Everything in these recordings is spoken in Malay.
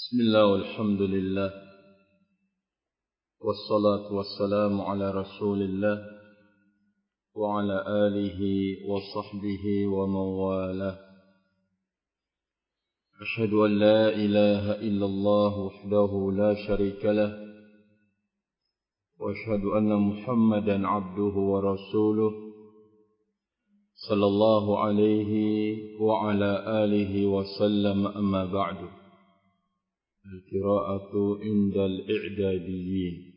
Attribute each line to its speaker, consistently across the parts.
Speaker 1: Bismillah walhamdulillah wassalatu wassalamu ala rasulillah wa ala alihi wa sahbihi wa mawalah. Ashhadu an la ilaha illallah wahdahu la sharika lah wa ashhadu anna Muhammadan abduhu wa rasuluh sallallahu alaihi wa ala alihi wa sallam, amma ba'du. Al-qira'atu indal i'dadiyyin.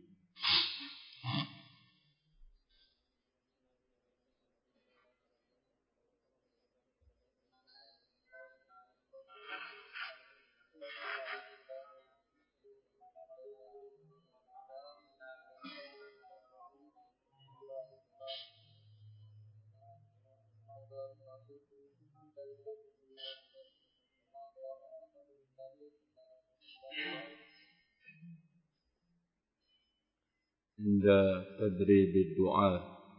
Speaker 1: عند تدريب الدعاء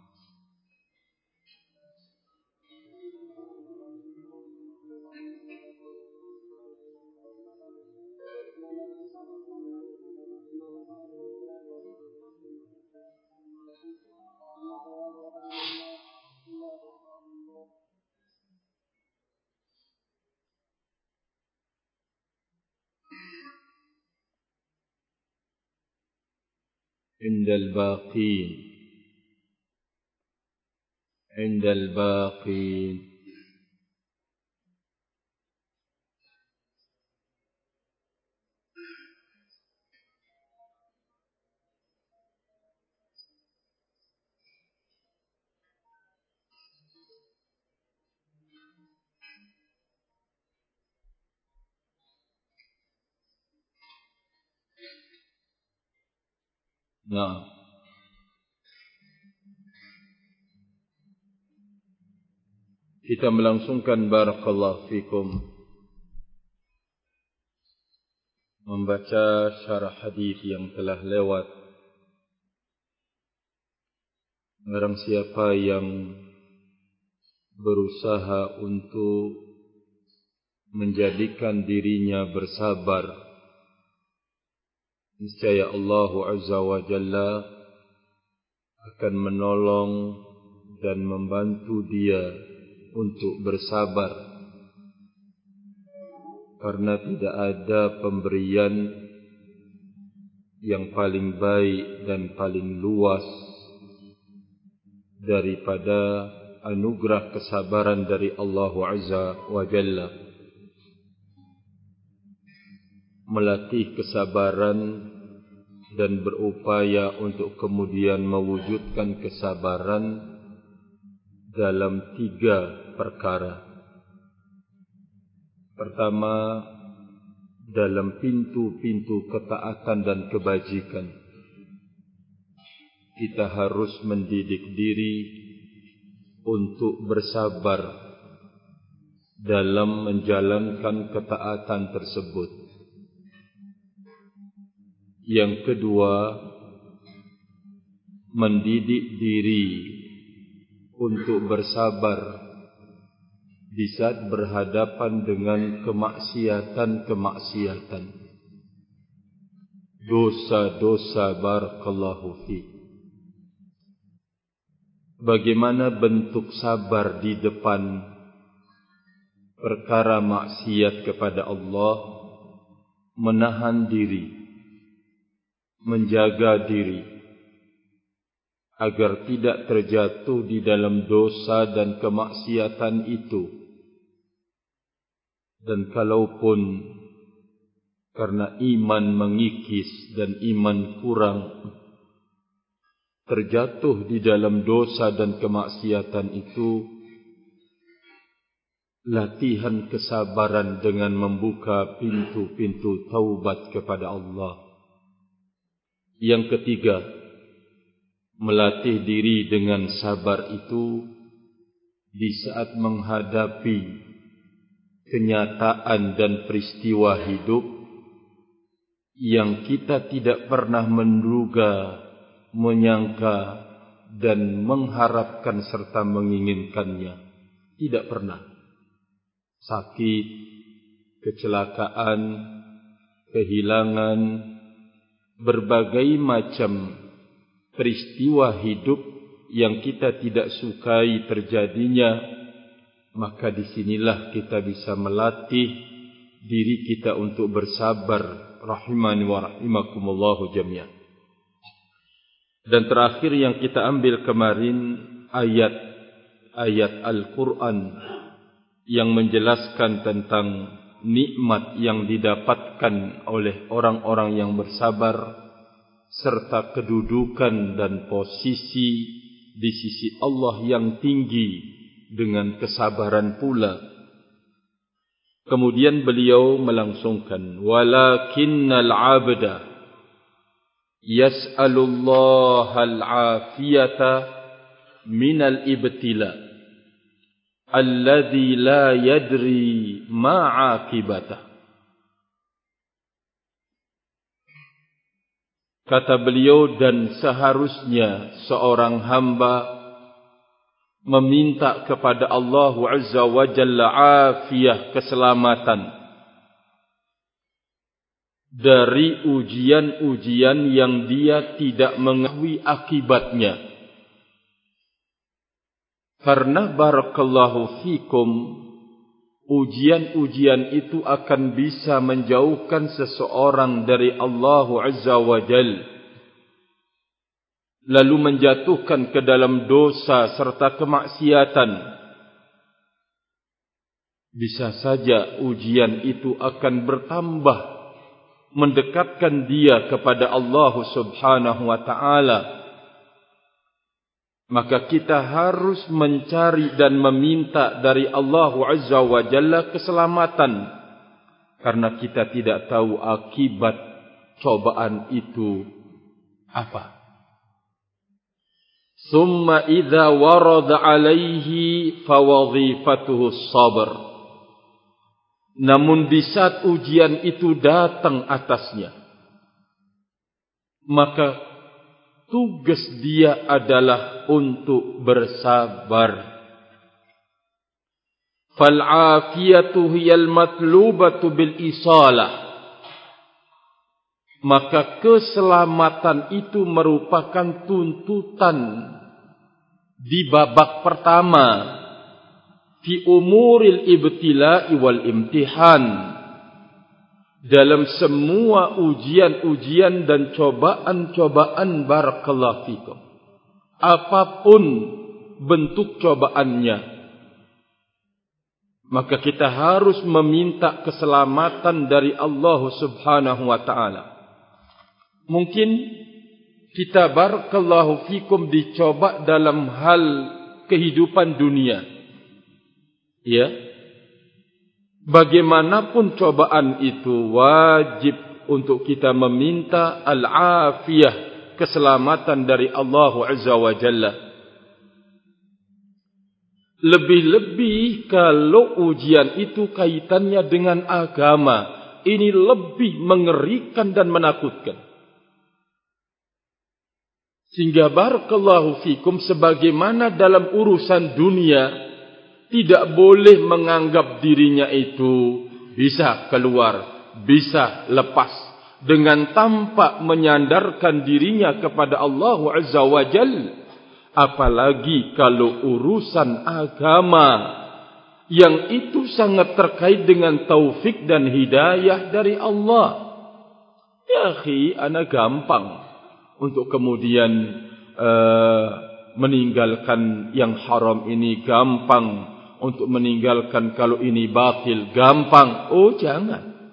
Speaker 1: عند الباقين Nah, kita melangsungkan barakallahu fikum membaca syarah hadis yang telah lewat. Barang siapa yang berusaha untuk menjadikan dirinya bersabar, niscaya Allah Azza wa Jalla akan menolong dan membantu dia untuk bersabar, karena tidak ada pemberian yang paling baik dan paling luas daripada anugerah kesabaran dari Allah Azza wa Jalla. Melatih kesabaran dan berupaya untuk kemudian mewujudkan kesabaran dalam 3 perkara. Pertama, dalam pintu-pintu ketaatan dan kebajikan. Kita harus mendidik diri untuk bersabar dalam menjalankan ketaatan tersebut. Yang kedua, mendidik diri untuk bersabar di saat berhadapan dengan kemaksiatan-kemaksiatan, dosa-dosa. Barakallahu fi. Bagaimana bentuk sabar di depan perkara maksiat kepada Allah? Menahan diri, menjaga diri agar tidak terjatuh di dalam dosa dan kemaksiatan itu. Dan kalaupun karena iman mengikis dan iman kurang terjatuh di dalam dosa dan kemaksiatan itu, latihan kesabaran dengan membuka pintu-pintu taubat kepada Allah. Yang ketiga, melatih diri dengan sabar itu di saat menghadapi kenyataan dan peristiwa hidup yang kita tidak pernah menduga, menyangka dan mengharapkan serta menginginkannya. Tidak pernah. Sakit, kecelakaan, kehilangan, berbagai macam peristiwa hidup yang kita tidak sukai terjadinya, maka disinilah kita bisa melatih diri kita untuk bersabar, rahimani wa rahimakumullahu jami'an. Dan terakhir yang kita ambil kemarin, ayat Al-Quran yang menjelaskan tentang nikmat yang didapatkan oleh orang-orang yang bersabar, serta kedudukan dan posisi di sisi Allah yang tinggi dengan kesabaran pula. Kemudian beliau melangsungkan, walakinnal abda yas'alullaha al-afiyata minal ibtila alladhi la yadri ma'akibatah. Kata beliau, dan seharusnya seorang hamba meminta kepada Allah Azza wa Jalla afiyah, keselamatan dari ujian-ujian yang dia tidak mengetahui akibatnya. Karena barakallahu fikum, ujian-ujian itu akan bisa menjauhkan seseorang dari Allah Azza wa Jal, lalu menjatuhkan ke dalam dosa serta kemaksiatan. Bisa saja ujian itu akan bertambah, mendekatkan dia kepada Allah Subhanahu wa ta'ala. Maka kita harus mencari dan meminta dari Allah Azza wa Jalla keselamatan, karena kita tidak tahu akibat cobaan itu apa. Summa idza warada alaihi fawadhifatuhu sabr. Namun di saat ujian itu datang atasnya, maka tugas dia adalah untuk bersabar. Fal'afiyatu hiyal matlubatu bil isalah. Maka keselamatan itu merupakan tuntutan di babak pertama, fi umuril ibtila'i wal imtihan, dalam semua ujian-ujian dan cobaan-cobaan, barakallahu fikum, apapun bentuk cobaannya, maka kita harus meminta keselamatan dari Allah Subhanahu wa ta'ala. Mungkin kita, barakallahu fikum, dicoba dalam hal kehidupan dunia, ya. Bagaimanapun cobaan itu, wajib untuk kita meminta al-afiyah, keselamatan dari Allah Azza wa Jalla. Lebih-lebih kalau ujian itu kaitannya dengan agama, ini lebih mengerikan dan menakutkan. Sehingga barakallahu fikum, sebagaimana dalam urusan dunia tidak boleh menganggap dirinya itu bisa keluar, bisa lepas, dengan tanpa menyandarkan dirinya kepada Allah Azza wa Jalla. Apalagi kalau urusan agama, yang itu sangat terkait dengan taufik dan hidayah dari Allah. Ya akhi, ana gampang untuk kemudian meninggalkan yang haram ini, gampang untuk meninggalkan kalau ini batil, gampang. Oh, jangan.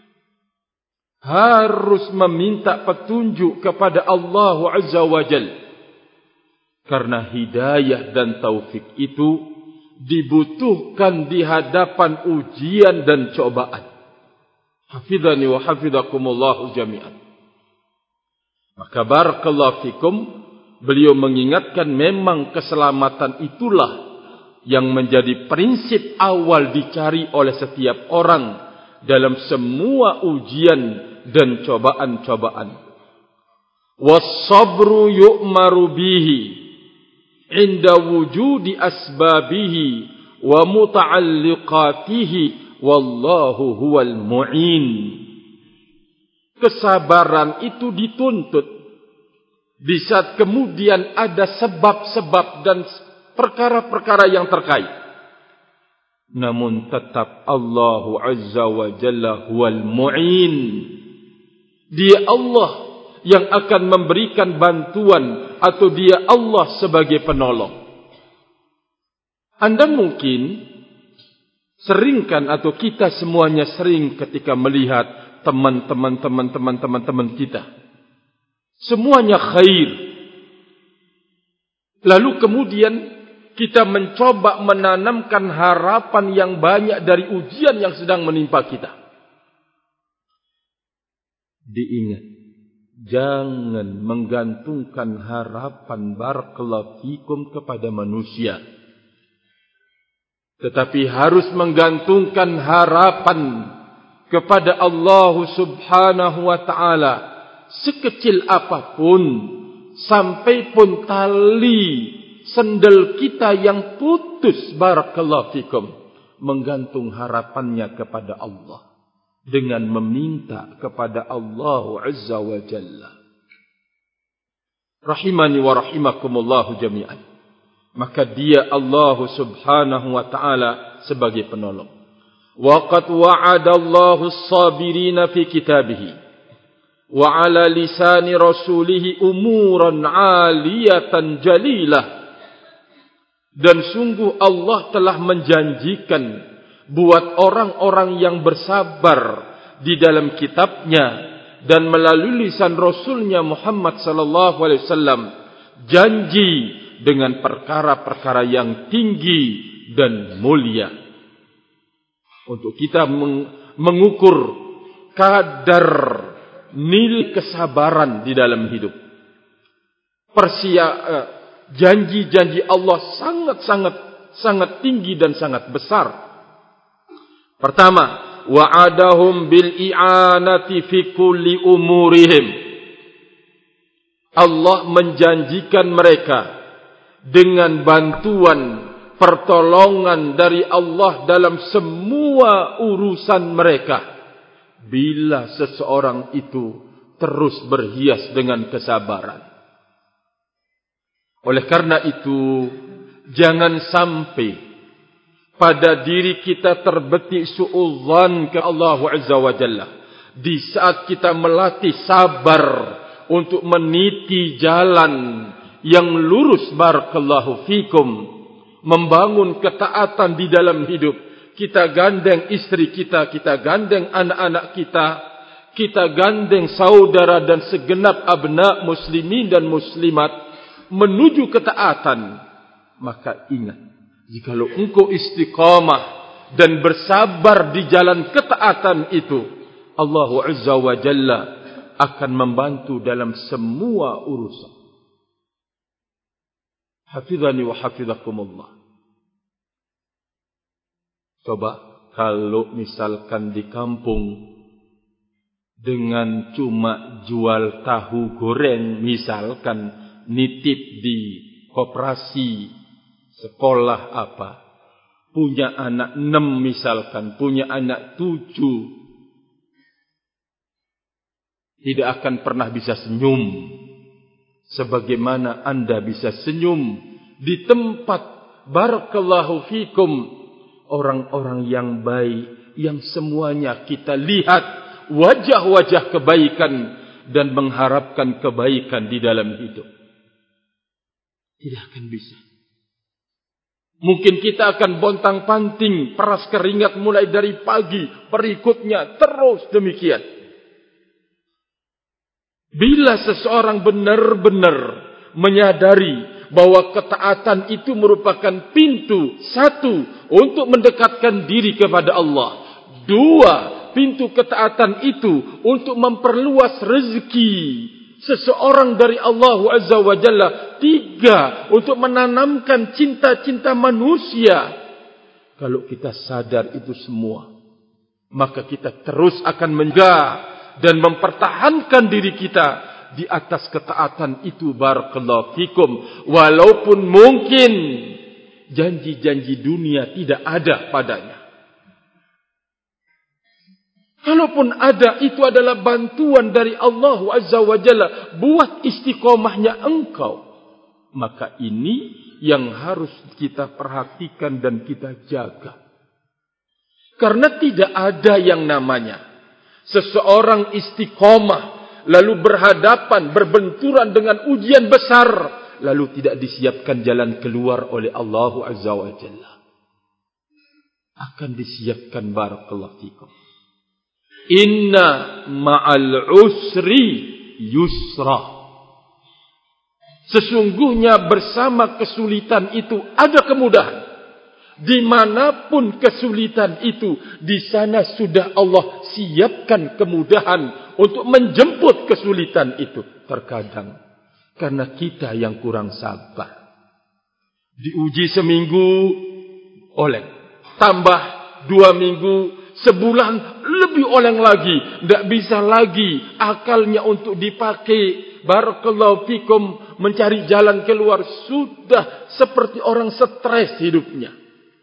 Speaker 1: Harus meminta petunjuk kepada Allah Azza wa Jalla. Karena hidayah dan taufik itu dibutuhkan di hadapan ujian dan cobaan. Hafidhani wa hafidhakumullahu jami'an. Maka barakallahu fikum, beliau mengingatkan memang keselamatan itulah yang menjadi prinsip awal dicari oleh setiap orang dalam semua ujian dan cobaan-cobaan. Was-sabru yu'maru bihi inda wujudi asbabihi wa muta'alliqatihi wallahu huwal mu'in. kesabaran itu dituntut. Di saat kemudian ada sebab-sebab dan perkara-perkara yang terkait. Namun tetap Allah Azza wa Jalla huwal mu'in. Dia Allah yang akan memberikan bantuan, atau dia Allah sebagai penolong. Anda mungkin seringkan, atau kita semuanya sering ketika melihat teman-teman kita, semuanya khair. Lalu kemudian kita mencoba menanamkan harapan yang banyak dari ujian yang sedang menimpa kita. Diingat, jangan menggantungkan harapan barakallahu fikum kepada manusia, tetapi harus menggantungkan harapan kepada Allah Subhanahu wa ta'ala. Sekecil apapun, sampai pun tali sendal kita yang putus, barakallahu fikum, menggantung harapannya kepada Allah dengan meminta kepada Allah Azza wa Jalla. Rahimani wa rahimakumullahu jami'an. Maka dia Allah Subhanahu wa ta'ala sebagai penolong. Wa qad wa'ada Allahu as-sabirina fi kitabih wa 'ala lisani rasulih umuran 'aliyatan jalilah. Dan sungguh Allah telah menjanjikan buat orang-orang yang bersabar di dalam kitabnya dan melalui lisan Rasulnya Muhammad sallallahu alaihi wasallam, janji dengan perkara-perkara yang tinggi dan mulia. Untuk kita mengukur kadar nilai kesabaran di dalam hidup. Janji-janji Allah sangat tinggi dan sangat besar. Pertama, wa'adahum bil i'anati fi kulli umurihim. Allah menjanjikan mereka dengan bantuan, pertolongan dari Allah dalam semua urusan mereka, bila seseorang itu terus berhias dengan kesabaran. Oleh karena itu, jangan sampai pada diri kita terbetik su'udzan ke Allah Azza wa Jalla. Di saat kita melatih sabar untuk meniti jalan yang lurus, barakallahu fikum, membangun ketaatan di dalam hidup, kita gandeng istri kita, kita gandeng anak-anak kita, kita gandeng saudara dan segenap abna muslimin dan muslimat menuju ketaatan. Maka ingat, jikalau engkau istiqamah dan bersabar di jalan ketaatan itu, Allah Azza wa Jalla akan membantu dalam semua urusan. Hafizani wa hafizakumullah. Coba kalau misalkan di kampung dengan cuma jual tahu goreng, misalkan nitip di koperasi sekolah apa, punya anak 6 misalkan, punya anak 7, tidak akan pernah bisa senyum sebagaimana Anda bisa senyum di tempat, barakallahu fikum, orang-orang yang baik, yang semuanya kita lihat wajah-wajah kebaikan dan mengharapkan kebaikan di dalam hidup. Tidak akan bisa. Mungkin kita akan bontang-panting, peras keringat mulai dari pagi, berikutnya terus demikian. Bila seseorang benar-benar menyadari bahwa ketaatan itu merupakan pintu, 1, untuk mendekatkan diri kepada Allah, 2, pintu ketaatan itu untuk memperluas rezeki seseorang dari Allah Azza wa Jalla, 3, untuk menanamkan cinta-cinta manusia. Kalau kita sadar itu semua, maka kita terus akan menjaga dan mempertahankan diri kita di atas ketaatan itu, barakallahu fikum, walaupun mungkin janji-janji dunia tidak ada padanya. Kalaupun ada, itu adalah bantuan dari Allah Azza wa Jalla buat istiqomahnya engkau. Maka ini yang harus kita perhatikan dan kita jaga. Karena tidak ada yang namanya seseorang istiqomah lalu berhadapan, berbenturan dengan ujian besar, lalu tidak disiapkan jalan keluar oleh Allah Azza wa Jalla. Akan disiapkan, barakallahu fikum. Inna ma'al usri yusra. Sesungguhnya bersama kesulitan itu ada kemudahan. Dimanapun kesulitan itu, di sana sudah Allah siapkan kemudahan untuk menjemput kesulitan itu. Terkadang karena kita yang kurang sabar, diuji seminggu, oleh tambah 2 minggu, sebulan lebih oleng lagi, tidak bisa lagi akalnya untuk dipakai, barakallahu fikum, mencari jalan keluar, sudah seperti orang stres hidupnya.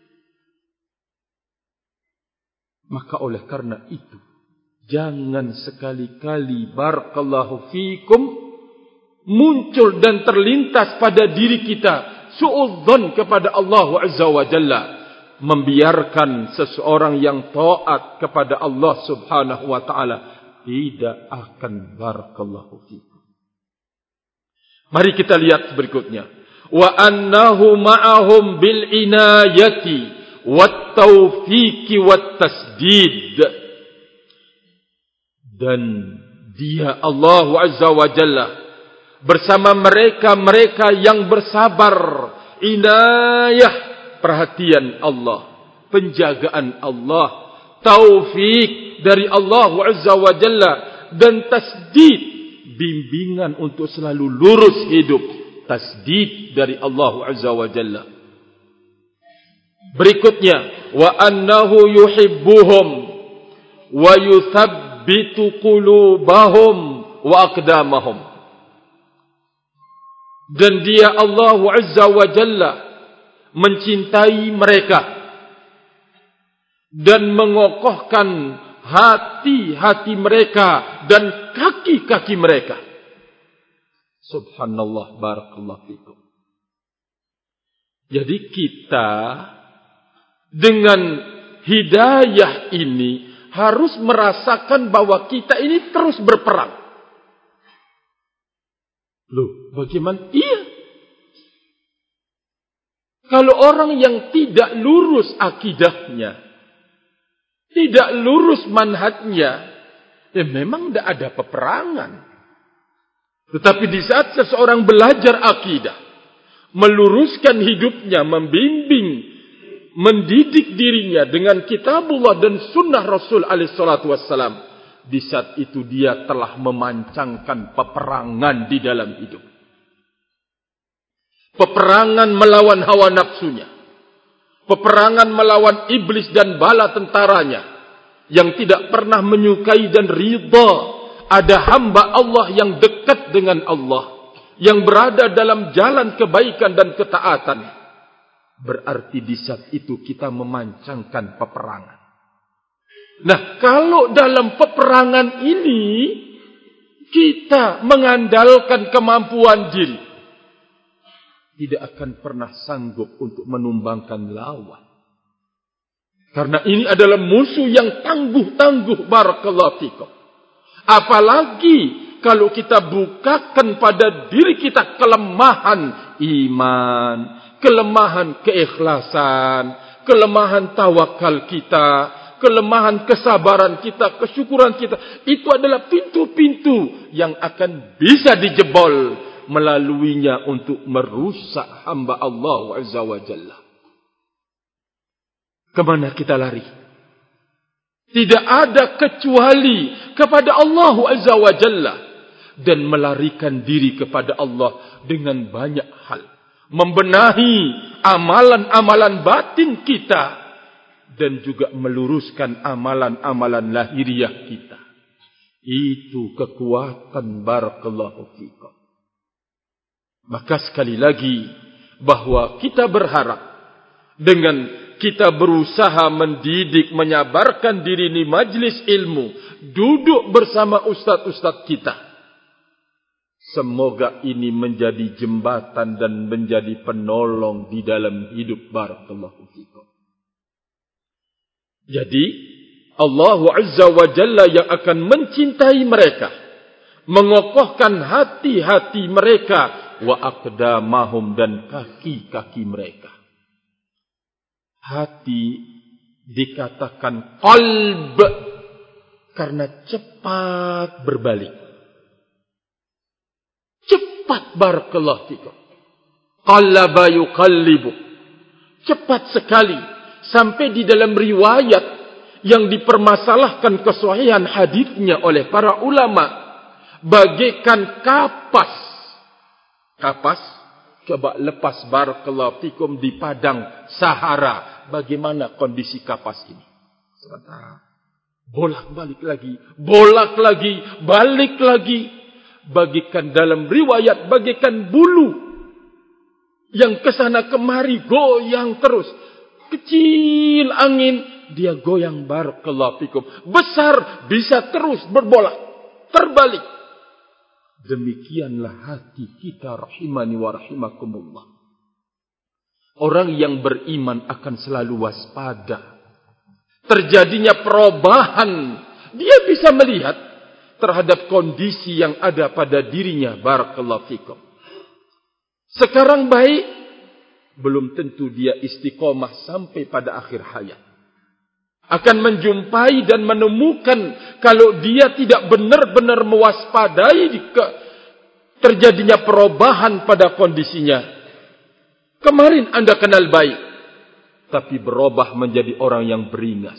Speaker 1: Maka oleh karena itu, jangan sekali-kali, barakallahu fikum, muncul dan terlintas pada diri kita suudzon kepada Allah Azza wa Jalla, membiarkan seseorang yang taat kepada Allah Subhanahu wa taala tidak akan, barakallahu fikum. Mari kita lihat berikutnya. Wa annahu ma'ahum bil inayati wat taufiqi wat tasdid. Dan dia Allah Azza wa Jalla bersama mereka yang bersabar, inayah, perhatian Allah, penjagaan Allah, taufik dari Allah Azza wa Jalla, dan tasdid, bimbingan untuk selalu lurus hidup, tasdid dari Allah Azza wa Jalla. Berikutnya, wa annahu yuhibbuhum wa yuthabbitu qulubahum wa aqdamahum. Dan dia Allah Azza wa Jalla mencintai mereka dan mengokohkan hati-hati mereka dan kaki-kaki mereka. Subhanallah, barakallahu fikum. Jadi kita dengan hidayah ini harus merasakan bahwa kita ini terus berperang. Loh, bagaimana? Iya. Kalau orang yang tidak lurus akidahnya, tidak lurus manhajnya, ya memang tidak ada peperangan. Tetapi di saat seseorang belajar akidah, meluruskan hidupnya, membimbing, mendidik dirinya dengan kitabullah dan sunnah Rasul alaihi salatu wassalam, di saat itu dia telah memancangkan peperangan di dalam hidup. Peperangan melawan hawa nafsunya, peperangan melawan iblis dan bala tentaranya yang tidak pernah menyukai dan ridha ada hamba Allah yang dekat dengan Allah, yang berada dalam jalan kebaikan dan ketaatan. Berarti di saat itu kita memancangkan peperangan. Nah, kalau dalam peperangan ini kita mengandalkan kemampuan diri, tidak akan pernah sanggup untuk menumbangkan lawan. Karena ini adalah musuh yang tangguh-tangguh, barakallahu fikum. Apalagi kalau kita bukakan pada diri kita kelemahan iman, kelemahan keikhlasan, kelemahan tawakal kita, kelemahan kesabaran kita, kesyukuran kita. Itu adalah pintu-pintu yang akan bisa dijebol melaluinya untuk merusak hamba Allah Azza wa Jalla. Kemana kita lari? Tidak ada kecuali kepada Allah Azza wa Jalla. Dan melarikan diri kepada Allah dengan banyak hal. Membenahi amalan-amalan batin kita. Dan juga meluruskan amalan-amalan lahiriah kita. Itu kekuatan, barakallahu fikum. Maka sekali lagi, bahwa kita berharap dengan kita berusaha mendidik, menyabarkan diri di majlis ilmu, duduk bersama ustaz-ustaz kita. Semoga ini menjadi jembatan dan menjadi penolong di dalam hidup. Barakallahu fikum. Jadi Allah Azza wa Jalla yang akan mencintai mereka, mengokohkan hati-hati mereka, wa aqdamahum, dan kaki-kaki mereka. Hati dikatakan qalb karena cepat berbalik. Cepat, barakallahu fikum. Qallaba yuqallibu. Cepat sekali. Sampai di dalam riwayat yang dipermasalahkan kesahihan hadisnya oleh para ulama, bagaikan kapas. Kapas, coba lepas barakallahu fikum di padang Sahara. Bagaimana kondisi kapas ini? Sebentar. Bolak-balik lagi. Bolak lagi. Balik lagi. Bagikan dalam riwayat, bagikan bulu. Yang kesana kemari goyang terus. Kecil angin, dia goyang barakallahu fikum. Besar, bisa terus berbolak. Terbalik. Demikianlah hati kita rahimani wa rahimakumullah. Orang yang beriman akan selalu waspada. Terjadinya perubahan, dia bisa melihat terhadap kondisi yang ada pada dirinya. Barakallahu fikum. Sekarang baik, belum tentu dia istiqomah sampai pada akhir hayat. Akan menjumpai dan menemukan kalau dia tidak benar-benar mewaspadai terjadinya perubahan pada kondisinya. Kemarin Anda kenal baik, tapi berubah menjadi orang yang beringas.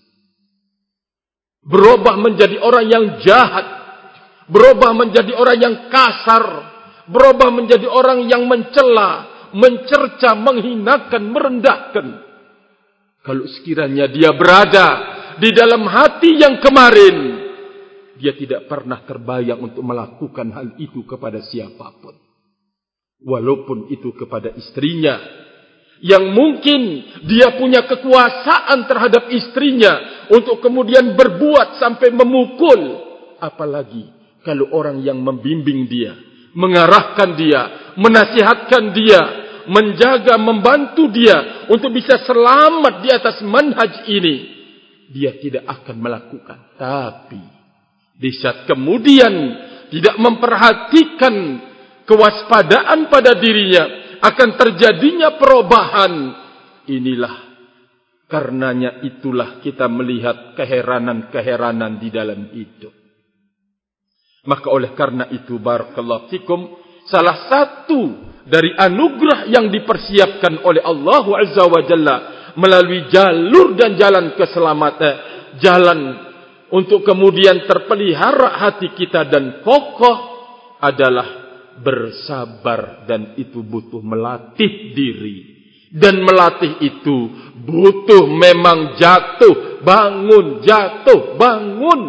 Speaker 1: Berubah menjadi orang yang jahat. Berubah menjadi orang yang kasar. Berubah menjadi orang yang mencela, mencerca, menghinakan, merendahkan. Kalau sekiranya dia berada di dalam hati yang kemarin, dia tidak pernah terbayang untuk melakukan hal itu kepada siapapun. Walaupun itu kepada istrinya, yang mungkin dia punya kekuasaan terhadap istrinya untuk kemudian berbuat sampai memukul. Apalagi kalau orang yang membimbing dia, mengarahkan dia, menasihatkan dia, menjaga, membantu dia untuk bisa selamat di atas manhaj ini, dia tidak akan melakukan. Tapi di saat kemudian tidak memperhatikan kewaspadaan pada dirinya, akan terjadinya perubahan. Inilah karenanya itulah kita melihat keheranan-keheranan di dalam hidup. Maka oleh karena itu barakallahu fikum, salah satu dari anugerah yang dipersiapkan oleh Allah Azza wa Jalla melalui jalur dan jalan keselamatan, jalan untuk kemudian terpelihara hati kita dan kokoh adalah bersabar. Dan itu butuh melatih diri. Dan melatih itu butuh memang jatuh, bangun, jatuh, bangun.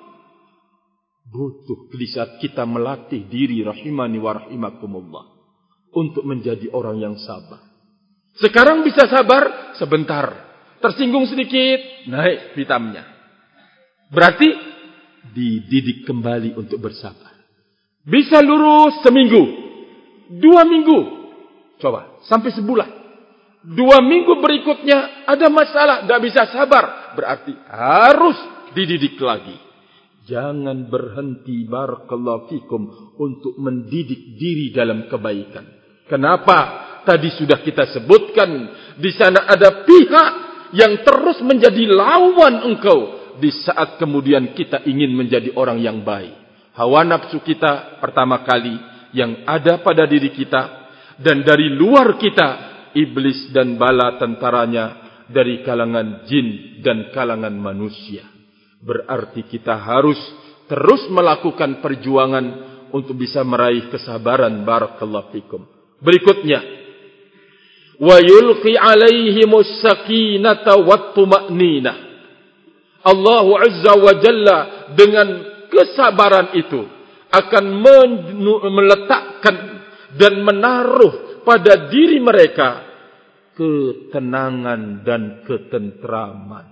Speaker 1: Butuh di saat kita melatih diri rahimani wa rahimakumullah untuk menjadi orang yang sabar. Sekarang bisa sabar sebentar, tersinggung sedikit, naik hitamnya. Berarti dididik kembali untuk bersabar. Bisa lurus seminggu, 2 minggu, coba sampai sebulan. 2 minggu berikutnya ada masalah, tidak bisa sabar, berarti harus dididik lagi. Jangan berhenti barakallahu fikum untuk mendidik diri dalam kebaikan. Kenapa? Tadi sudah kita sebutkan, di sana ada pihak yang terus menjadi lawan engkau di saat kemudian kita ingin menjadi orang yang baik. Hawa nafsu kita pertama kali yang ada pada diri kita, dan dari luar kita iblis dan bala tentaranya dari kalangan jin dan kalangan manusia. Berarti kita harus terus melakukan perjuangan untuk bisa meraih kesabaran. Barakallahu fikum. Berikutnya, wa yulqi alaihimus sakinata wat tuma'ninah. Allah Azza wa Jalla dengan kesabaran itu akan meletakkan dan menaruh pada diri mereka ketenangan dan ketentraman.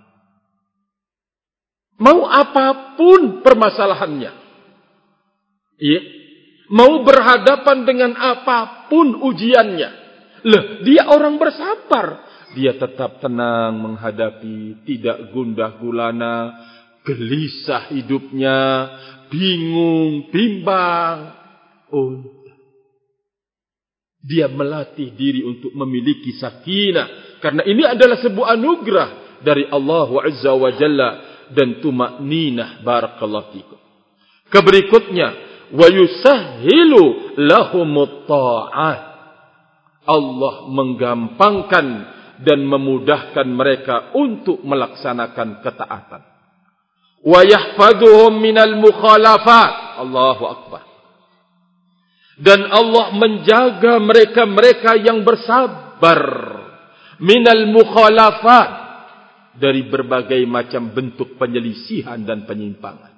Speaker 1: Mau apapun permasalahannya. Iya. Mau berhadapan dengan apapun ujiannya. Dia orang bersabar. Dia tetap tenang menghadapi, tidak gundah gulana, gelisah hidupnya, bingung, bimbang. Dia melatih diri untuk memiliki sakinah. Karena ini adalah sebuah anugerah dari Allah Azza wa Jalla. Dan tumakninah, barakallahu fikum. Keberikutnya, wa yusahhilu lahumut ta'ah. Allah menggampangkan dan memudahkan mereka untuk melaksanakan ketaatan. Wa yahfaduhum minal mukhalafat. Allahu akbar. Dan Allah menjaga mereka-mereka yang bersabar minal mukhalafat, dari berbagai macam bentuk penyelisihan dan penyimpangan.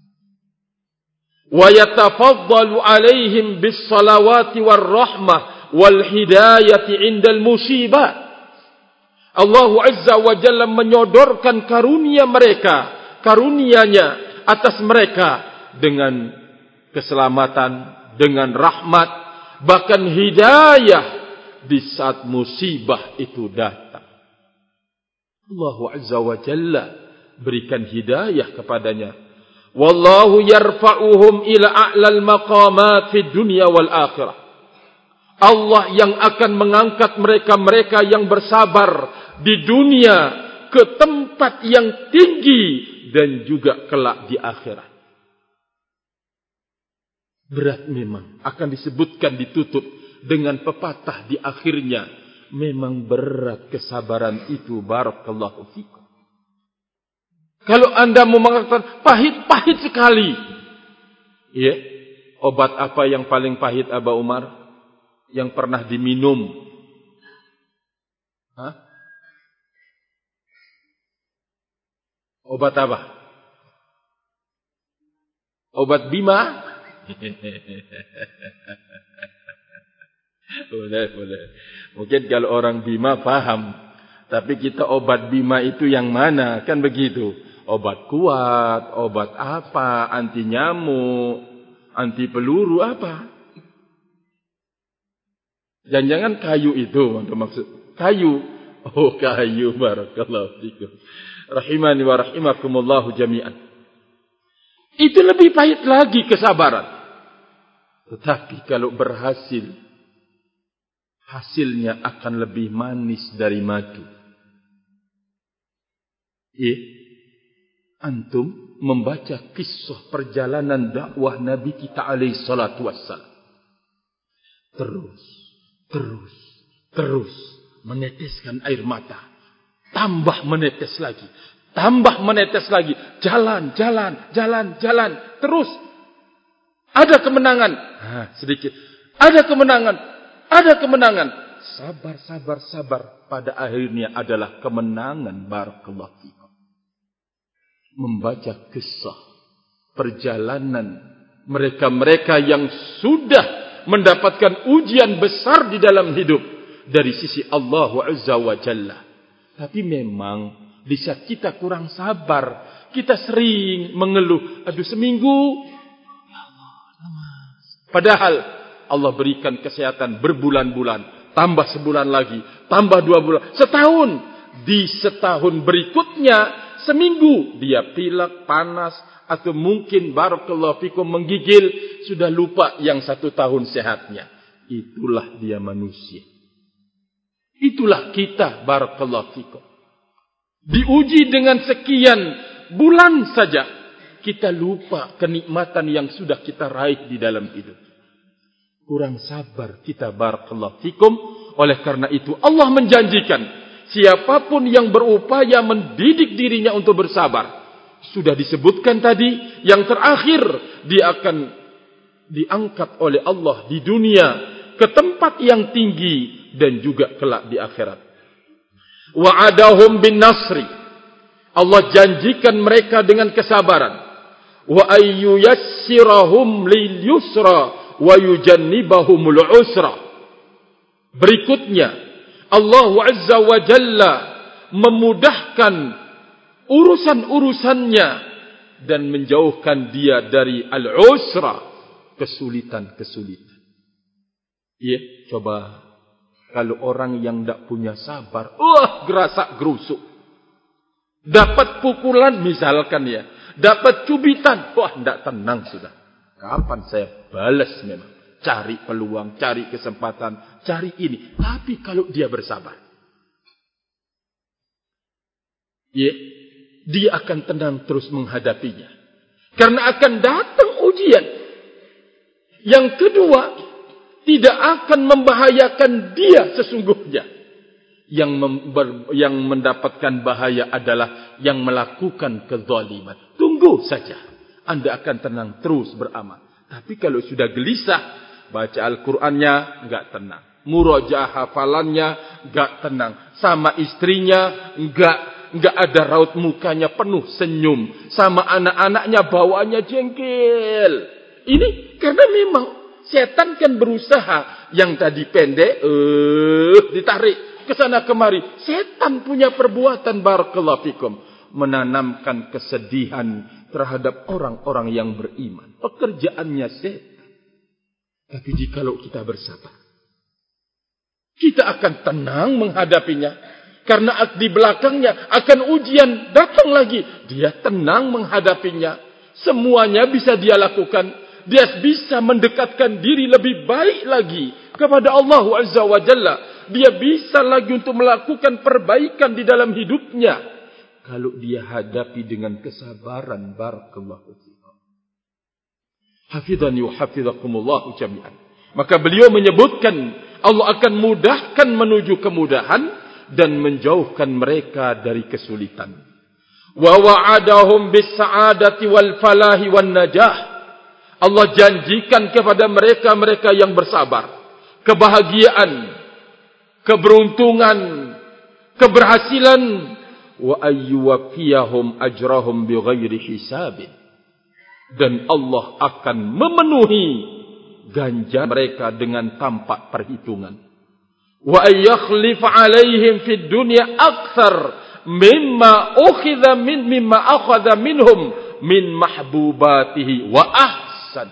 Speaker 1: Wa yatafaddalu alaihim bis salawati war rahmah wal hidayati indal musibah. Allah Azza wa Jalla menyodorkan karunia-Nya atas mereka dengan keselamatan, dengan rahmat, bahkan hidayah di saat musibah itu datang. Allah Azza wa Jalla berikan hidayah kepadanya. Wallahu yarfa'uhum ila a'lal maqamat fid dunya wal akhirah. Allah yang akan mengangkat mereka-mereka yang bersabar di dunia ke tempat yang tinggi dan juga kelak di akhirat. Berat memang, akan disebutkan, ditutup dengan pepatah di akhirnya. Memang berat kesabaran itu, barakallahu fikum. Kalau anda mau mengatakan pahit sekali. Ya, obat apa yang paling pahit, Aba Umar? Yang pernah diminum? Obat apa? Obat Bima? Boleh. Mungkin kalau orang Bima paham. Tapi kita obat Bima itu yang mana? Kan begitu. Obat kuat, obat apa? Anti nyamuk, anti peluru apa? Jangan-jangan kayu itu maksud. Kayu. Oh, kayu, barakallahu fikum. Rahimani wa rahimakumullahu jami'an. Itu lebih pahit lagi kesabaran. Tetapi kalau berhasil, hasilnya akan lebih manis dari madu. Antum membaca kisah perjalanan dakwah Nabi kita alaihi salatu wassalam. Terus meneteskan air mata. Tambah menetes lagi. Jalan. Terus. Ada kemenangan. Sedikit. Ada kemenangan. Sabar. Pada akhirnya adalah kemenangan. Barakallahu fikum. Membaca kisah perjalanan mereka-mereka yang sudah mendapatkan ujian besar di dalam hidup dari sisi Allah Azza wa Jalla. Tapi memang di saat kita kurang sabar, kita sering mengeluh, seminggu ya Allah, lemas. Padahal Allah berikan kesehatan berbulan-bulan, tambah sebulan lagi, tambah 2 bulan, setahun. Di setahun berikutnya, seminggu dia pilek, panas, atau mungkin barakallahu fikum menggigil, sudah lupa yang 1 tahun sehatnya. Itulah dia manusia. Itulah kita, barakallahu fikum. Diuji dengan sekian bulan saja, kita lupa kenikmatan yang sudah kita raih di dalam hidup. Kurang sabar kita, barakallahu fikum. Oleh karena itu Allah menjanjikan, siapapun yang berupaya mendidik dirinya untuk bersabar, sudah disebutkan tadi, yang terakhir dia akan diangkat oleh Allah di dunia ke tempat yang tinggi dan juga kelak di akhirat. Wa'adahum bin nasri. Allah janjikan mereka dengan kesabaran. Wa ayyu yassirahum lil yusra wa yujannibahumul usra. Berikutnya, Allah Azza wa Jalla memudahkan urusan-urusannya dan menjauhkan dia dari al-usra, kesulitan-kesulitan. Ya, coba kalau orang yang tidak punya sabar, gerasak gerusuk. Dapat pukulan misalkan ya, dapat cubitan, tidak tenang sudah. Kapan saya balas memang? Cari peluang, cari kesempatan, cari ini. Tapi kalau dia bersabar, ya, dia akan tenang terus menghadapinya. Karena akan datang ujian. Yang kedua, tidak akan membahayakan dia sesungguhnya. Yang mendapatkan bahaya adalah yang melakukan kezaliman. Tunggu saja, Anda akan tenang terus beramal. Tapi kalau sudah gelisah, baca Al-Qurannya enggak tenang, murojaah hafalannya enggak tenang, sama istrinya enggak ada raut mukanya penuh senyum, sama anak-anaknya bawaannya jengkel. Ini karena memang setan kan berusaha yang tadi pendek ditarik ke sana kemari. Setan punya perbuatan, barakallahu fikum, menanamkan kesedihan terhadap orang-orang yang beriman. Pekerjaannya setan. Tapi jikalau kita bersabar, kita akan tenang menghadapinya. Karena di belakangnya akan ujian datang lagi. Dia tenang menghadapinya. Semuanya bisa dia lakukan. Dia bisa mendekatkan diri lebih baik lagi kepada Allah Azza wa Jalla. Dia bisa lagi untuk melakukan perbaikan di dalam hidupnya. Kalau dia hadapi dengan kesabaran, barakallahu fikum. Hafidhani wa hafidhakumullah jami'an. Maka beliau menyebutkan Allah akan mudahkan menuju kemudahan dan menjauhkan mereka dari kesulitan. Wa wa'adahum bis sa'adati wal falahi wan najah. Allah janjikan kepada mereka yang bersabar kebahagiaan, keberuntungan, keberhasilan, wa ayyuwafiyahum ajrahum bighairi hisabin, dan Allah akan memenuhi ganjar mereka dengan tanpa perhitungan. Wa ayyakhlif alaihim fid dunya akthar mimma akhadha minhum min mahbubatihi wa ahsan.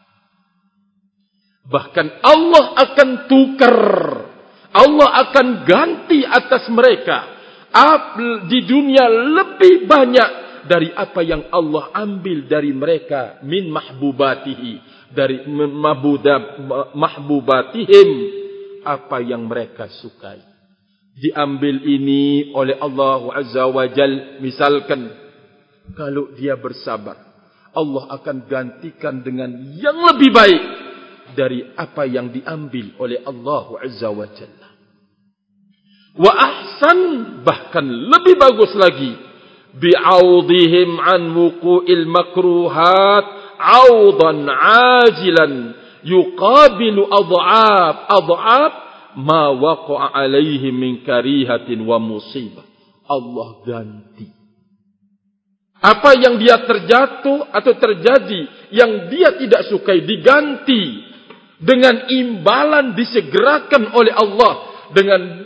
Speaker 1: Bahkan Allah akan tukar, Allah akan ganti atas mereka di dunia lebih banyak dari apa yang Allah ambil dari mereka min mahbubatihi, dari mahbubatihim, apa yang mereka sukai. Diambil ini oleh Allah Azza wa Jal. Misalkan kalau dia bersabar, Allah akan gantikan dengan yang lebih baik dari apa yang diambil oleh Allah Azza wa Jalla. Wa ahsan, bahkan lebih bagus lagi, bi'audihim an wuqu'il makruhat audan ajilan yuqabilu adha'af ma waqa'a alaihim min karihatin wa musibah. Allah ganti apa yang dia terjatuh atau terjadi yang dia tidak sukai, diganti dengan imbalan, disegerakan oleh Allah dengan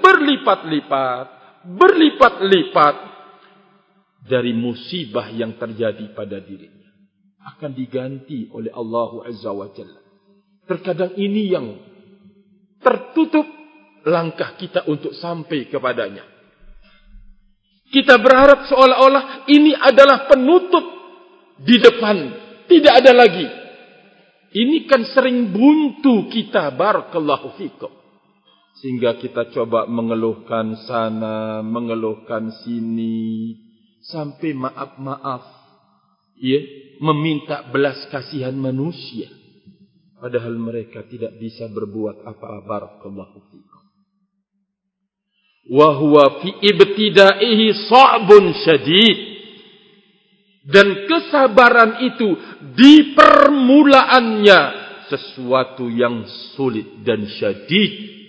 Speaker 1: berlipat-lipat dari musibah yang terjadi pada dirinya. Akan diganti oleh Allah Azza wa Jalla. Terkadang ini yang tertutup langkah kita untuk sampai kepadanya. Kita berharap seolah-olah ini adalah penutup di depan, tidak ada lagi. Ini kan sering buntu kita, barakallahu fikum. Sehingga kita coba mengeluhkan sana, mengeluhkan sini, sampai maaf-maaf, ya, meminta belas kasihan manusia. Padahal mereka tidak bisa berbuat apa-apa, barakallahu fikum. Wa huwa fi ibtidaihi sha'bun syadid. Dan kesabaran itu di permulaannya sesuatu yang sulit dan syadid.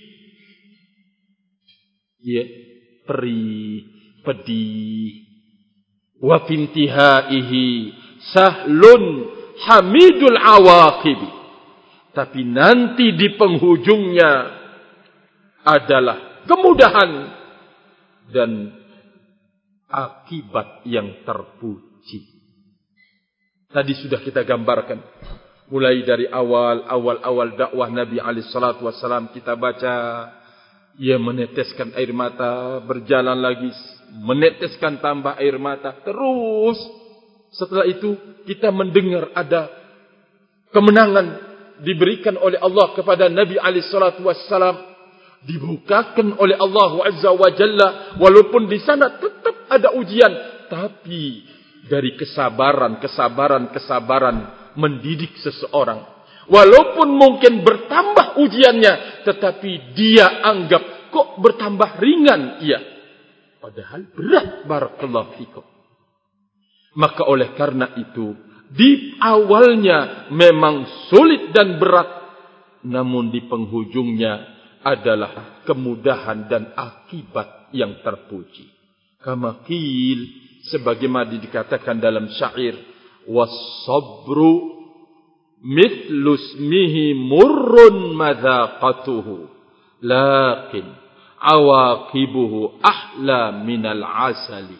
Speaker 1: Ya, perih, pedih. Wa fi intihaihi sahlun hamidul awaqib. Tapi nanti di penghujungnya adalah kemudahan dan akibat yang terpuji. Tadi sudah kita gambarkan. Mulai dari awal dakwah Nabi SAW kita baca. Ia meneteskan air mata, berjalan lagi, meneteskan tambah air mata. Terus setelah itu kita mendengar ada kemenangan diberikan oleh Allah kepada Nabi SAW. Dibukakan oleh Allah Azza wa Jalla. Walaupun di sana tetap ada ujian. Tapi dari kesabaran mendidik seseorang. Walaupun mungkin bertambah ujiannya, tetapi dia anggap kok bertambah ringan ia. Padahal berat, barakallahu fikum. Maka oleh karena itu, di awalnya memang sulit dan berat, namun di penghujungnya adalah kemudahan dan akibat yang terpuji. Kama qil, sebagaimana dikatakan dalam syair, was-sabru mithlu ismihi murrun madhaqatuhu lakin awaqibuhu ahla minal asali.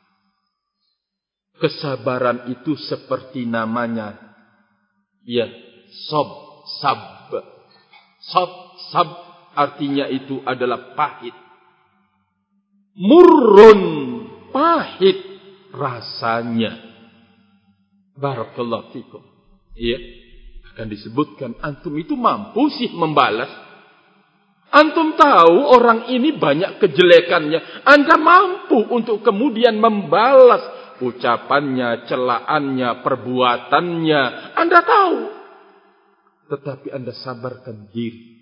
Speaker 1: Kesabaran itu seperti namanya, ya, sab artinya itu adalah pahit. Murrun, pahit rasanya. Barakallahu fikum. Iya, akan disebutkan antum itu mampu sih membalas. Antum tahu orang ini banyak kejelekannya. Anda mampu untuk kemudian membalas ucapannya, celaannya, perbuatannya. Anda tahu. Tetapi Anda sabarkan diri.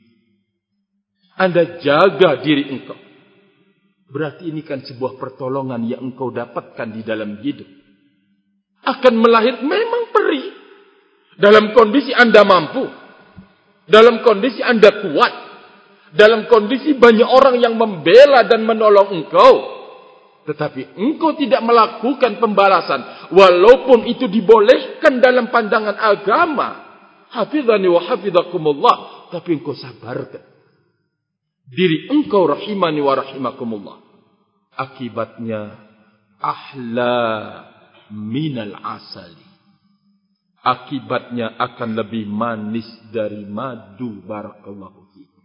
Speaker 1: Anda jaga diri engkau. Berarti ini kan sebuah pertolongan yang engkau dapatkan di dalam hidup. Akan melahirkan memang perih. Dalam kondisi Anda mampu. Dalam kondisi Anda kuat. Dalam kondisi banyak orang yang membela dan menolong engkau. Tetapi engkau tidak melakukan pembalasan. Walaupun itu dibolehkan dalam pandangan agama. Hafizani wa hafizakumullah. Tapi engkau sabarkan diri engkau, rahimani wa rahimakumullah. Akibatnya ahla minal asali. Akibatnya akan lebih manis dari madu. Barakallahu fikum.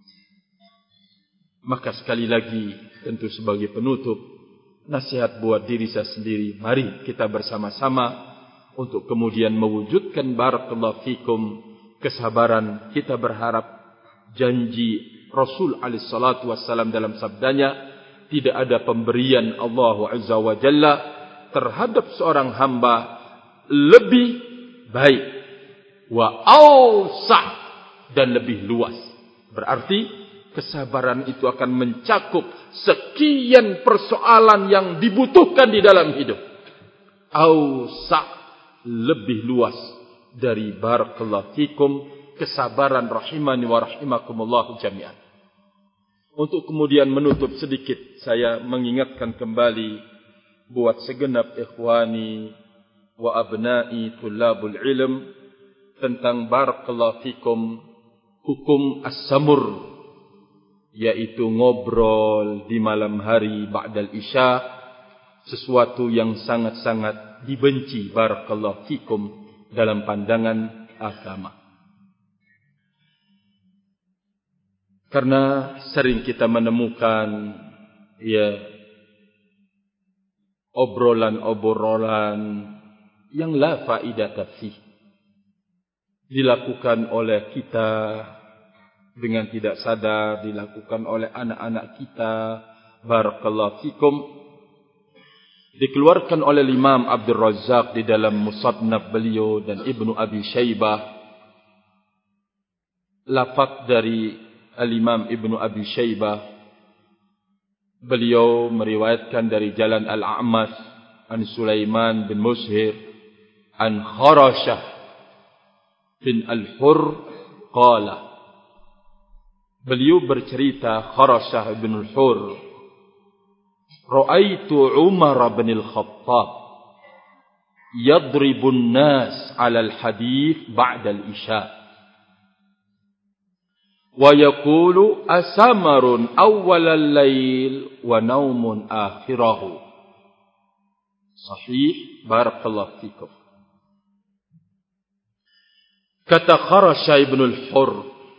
Speaker 1: Maka sekali lagi, tentu sebagai penutup, nasihat buat diri saya sendiri. Mari kita bersama-sama untuk kemudian mewujudkan, barakallahu fikum, kesabaran. Kita berharap janji Rasul alaihi salatu wassalam dalam sabdanya, tidak ada pemberian Allah Azza wa Jalla terhadap seorang hamba lebih baik, wa awsa', dan lebih luas. Berarti kesabaran itu akan mencakup sekian persoalan yang dibutuhkan di dalam hidup. Awsa', lebih luas dari, barakallahu fikum, kesabaran, rahimani wa rahimakumullah jami'an. Untuk kemudian menutup sedikit, saya mengingatkan kembali buat segenap ikhwani wa abna'i tullabul ilm tentang, barakallahu fikum, hukum as-samur, yaitu ngobrol di malam hari ba'dal isya, sesuatu yang sangat-sangat dibenci, barakallahu fikum, dalam pandangan agama. Karena sering kita menemukan, ya, obrolan-obrolan yang la faidata fih, dilakukan oleh kita dengan tidak sadar, dilakukan oleh anak-anak kita, barakallahu fikum. Dikeluarkan oleh Imam Abdul Razzaq di dalam Musannaf beliau dan Ibnu Abi Syaibah, lafaz dari Al-Imam Ibnu Abi Syaibah, beliau meriwayatkan dari jalan Al-A'mash an Sulaiman bin Mushir an Kharashah bin Al-Hurr qala, beliau bercerita, Kharashah bin Al-Hurr, ra'aitu Umar bin Al-Khattab yadribun nas 'ala al-hadith ba'da al-isya. wa yaqulu asamarun awwalal lail wa naumun akhirahu. Sahih, barakallahu fikum. Kata Kharasha ibn al-Hurr,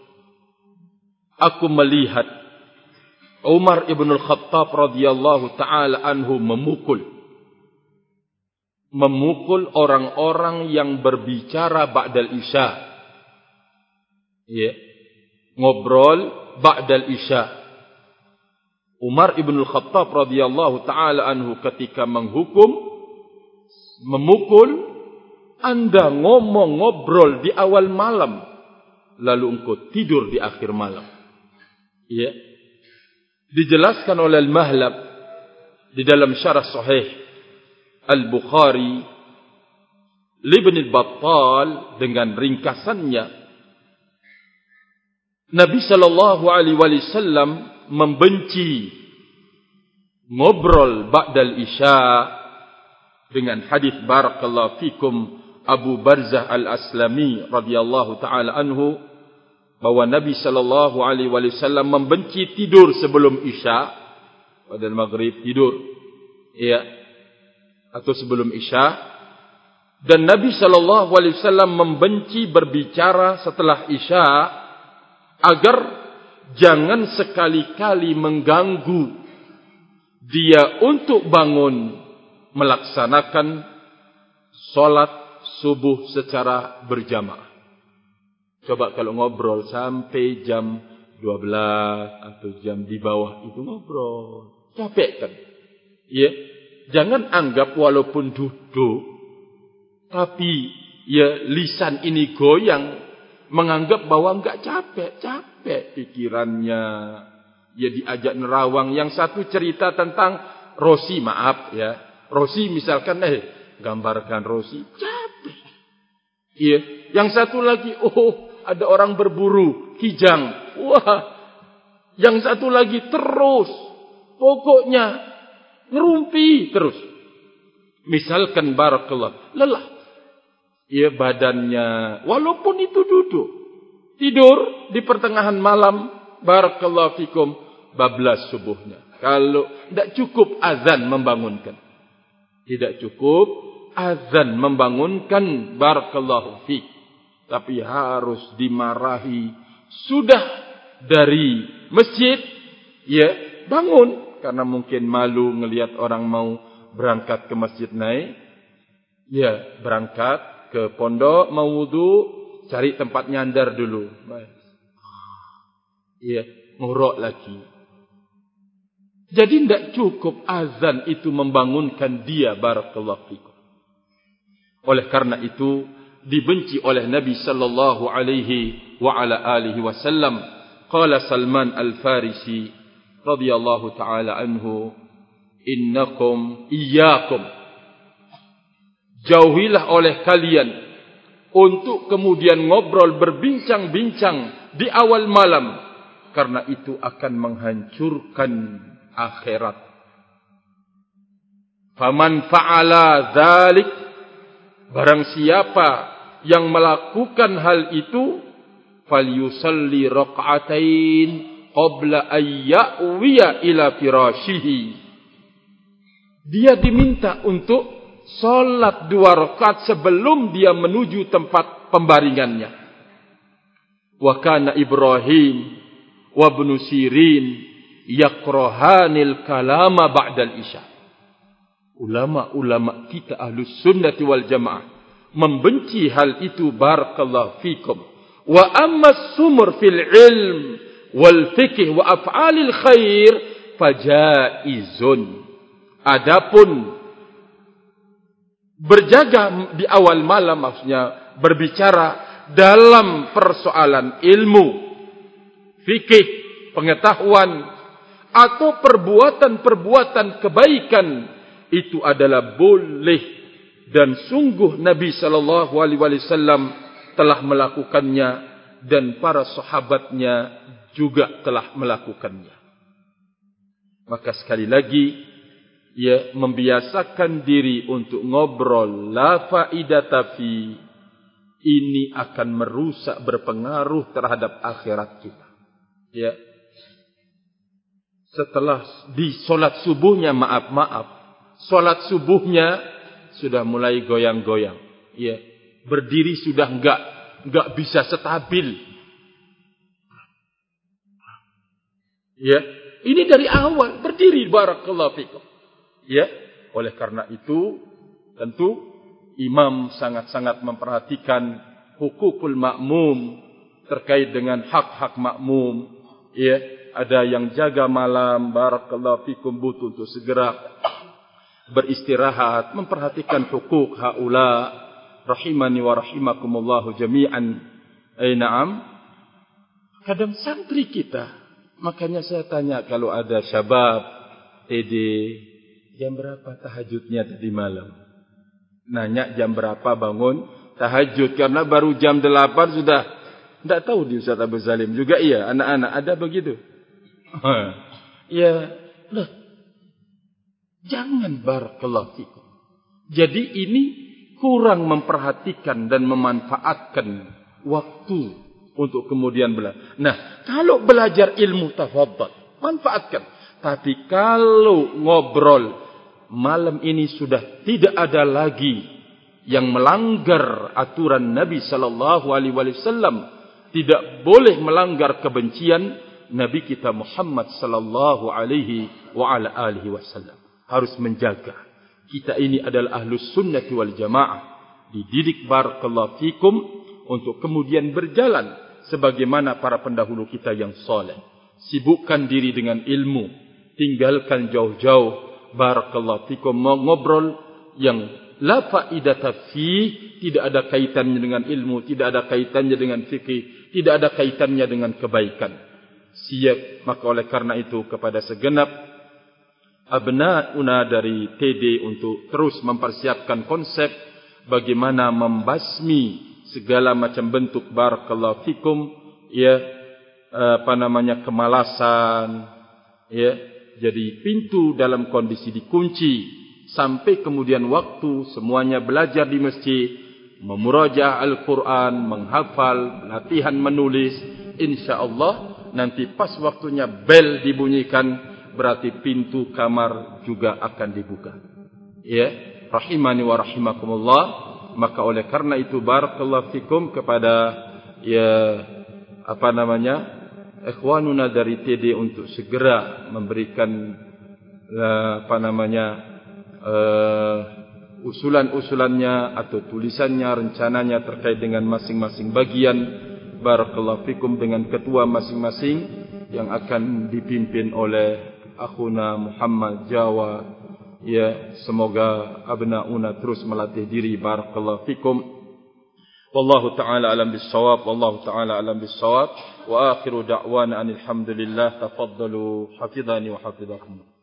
Speaker 1: aku melihat Umar ibn al-Khattab radhiyallahu ta'ala anhu memukul orang-orang yang berbicara ba'dal isya. Ya. Ngobrol ba'dal isya. Umar ibn al-Khattab radhiyallahu ta'ala anhu ketika memukul, Anda ngobrol di awal malam, lalu engkau tidur di akhir malam. Ya. Dijelaskan oleh Al-Mahlab di dalam syarah Sahih Al-Bukhari Ibn Battal dengan ringkasannya, Nabi sallallahu alaihi wasallam membenci ngobrol ba'dal isya dengan hadis barakallahu fikum Abu Barzah Al-Aslami radhiyallahu taala anhu, bahwa Nabi sallallahu alaihi wasallam membenci tidur sebelum isya, pada maghrib tidur, ya, atau sebelum isya, dan Nabi sallallahu alaihi wasallam membenci berbicara setelah isya, agar jangan sekali-kali mengganggu dia untuk bangun melaksanakan solat subuh secara berjamaah. Coba kalau ngobrol sampai jam 12 atau jam di bawah itu ngobrol, capek kan? Ya, jangan anggap walaupun duduk, tapi ya lisan ini goyang, menganggap bahwa enggak capek pikirannya. Ya diajak nerawang, yang satu cerita tentang Rosi, maaf ya, Rosi misalkan, gambarkan Rosi, capek. Iya, yang satu lagi, ada orang berburu kijang. Wah, yang satu lagi terus, pokoknya ngerumpi terus. Misalkan barakallah, lelah. Ya badannya, walaupun itu duduk, tidur di pertengahan malam, barakallahu fikum, bablas subuhnya. Kalau tidak cukup azan membangunkan. Tidak cukup azan membangunkan, barakallahu fik. Tapi harus dimarahi. Sudah dari masjid, ya bangun. Karena mungkin malu ngelihat orang mau berangkat ke masjid naik. Ya berangkat ke pondok, mau wudu, cari tempat nyandar dulu. Ya, nguruk lagi. Jadi tidak cukup azan itu membangunkan dia, barakallahu fikum. Oleh karena itu dibenci oleh Nabi sallallahu alaihi wa ala alihi wasallam. Qala Salman Al-Farisi radhiyallahu taala anhu, iyyakum, jauhilah oleh kalian untuk kemudian ngobrol berbincang-bincang di awal malam, karena itu akan menghancurkan akhirat. Faman fa'ala dzalik, barang siapa yang melakukan hal itu, falyusalli raq'atain qabla ayya'wiya ila firashihi. Dia diminta untuk salat 2 rakaat sebelum dia menuju tempat pembaringannya. Wa kana Ibrahim wa Ibnu Sirin yakrahanil kalama ba'dal isya. Ulama-ulama kita Ahlus Sunnati wal Jamaah membenci hal itu, barakallahu fikum. Wa amma sumur fil ilm wal fiqh wa af'alil khair fajaizun. Adapun berjaga di awal malam, maksudnya berbicara dalam persoalan ilmu, fikih, pengetahuan, atau perbuatan-perbuatan kebaikan, itu adalah boleh, dan sungguh Nabi sallallahu alaihi wasallam telah melakukannya, dan para sahabatnya juga telah melakukannya. Maka sekali lagi, ya, membiasakan diri untuk ngobrol la faidata fi, ini akan merusak, berpengaruh terhadap akhirat kita. Ya. Setelah di solat subuhnya, solat subuhnya sudah mulai goyang-goyang. Ya. Berdiri sudah enggak bisa stabil. Ya. Ini dari awal berdiri, barakallahu fikum. Ya. Oleh karena itu, tentu imam sangat-sangat memperhatikan hukukul makmum terkait dengan hak-hak makmum. Ya. Ada yang jaga malam, barakallahu fikum, butuh untuk segera beristirahat, memperhatikan hukuk haula, rahimani wa rahimakumullahu jami'an. Na'am. Kadang santri kita, makanya saya tanya kalau ada syabab, TD, jam berapa tahajudnya tadi malam? Nanya jam berapa bangun tahajud, karena baru jam 8 sudah. Tidak tahu di Ustaz Abu Salim juga iya, anak-anak ada begitu. Ya, loh. Jangan, barakallahu fikum. Jadi ini kurang memperhatikan dan memanfaatkan waktu untuk kemudian belajar. Nah, kalau belajar ilmu tafadhal, manfaatkan. Tapi kalau ngobrol malam ini sudah tidak ada lagi yang melanggar aturan Nabi sallallahu alaihi wasallam, tidak boleh melanggar kebencian Nabi kita Muhammad sallallahu alaihi wa ala alihi wasallam. Harus menjaga. Kita ini adalah ahlus sunnati wal jamaah. Dididik, barakallahu fikum, untuk kemudian berjalan sebagaimana para pendahulu kita yang soleh. Sibukkan diri dengan ilmu. Tinggalkan jauh-jauh, barakallahu fikum, mengobrol yang la faidata fi, tidak ada kaitannya dengan ilmu, tidak ada kaitannya dengan fikih, tidak ada kaitannya dengan kebaikan. Siap. Maka oleh karena itu kepada segenap abnauna dari TD untuk terus mempersiapkan konsep bagaimana membasmi segala macam bentuk, barakallahu fikum, ya, kemalasan, ya. Jadi pintu dalam kondisi dikunci sampai kemudian waktu semuanya belajar di masjid, memurajaah Al-Quran, menghafal, latihan menulis, insyaallah nanti pas waktunya bel dibunyikan, berarti pintu kamar juga akan dibuka. Ya, rahimani wa rahimakumullah. Maka oleh karena itu, barakallahu fikum, kepada ikhwanuna dari TD untuk segera memberikan usulan-usulannya atau tulisannya, rencananya terkait dengan masing-masing bagian. Barakallahu fikum, dengan ketua masing-masing yang akan dipimpin oleh akhuna Muhammad Jawa. Ya, semoga abnauna terus melatih diri, barakallahu fikum. Wallahu ta'ala alam bis-shawab, wallahu ta'ala alam bis-shawab. Wa akhiru da'wana anil hamdulillah. Tafaddalu hafidhani wa hafidhakum.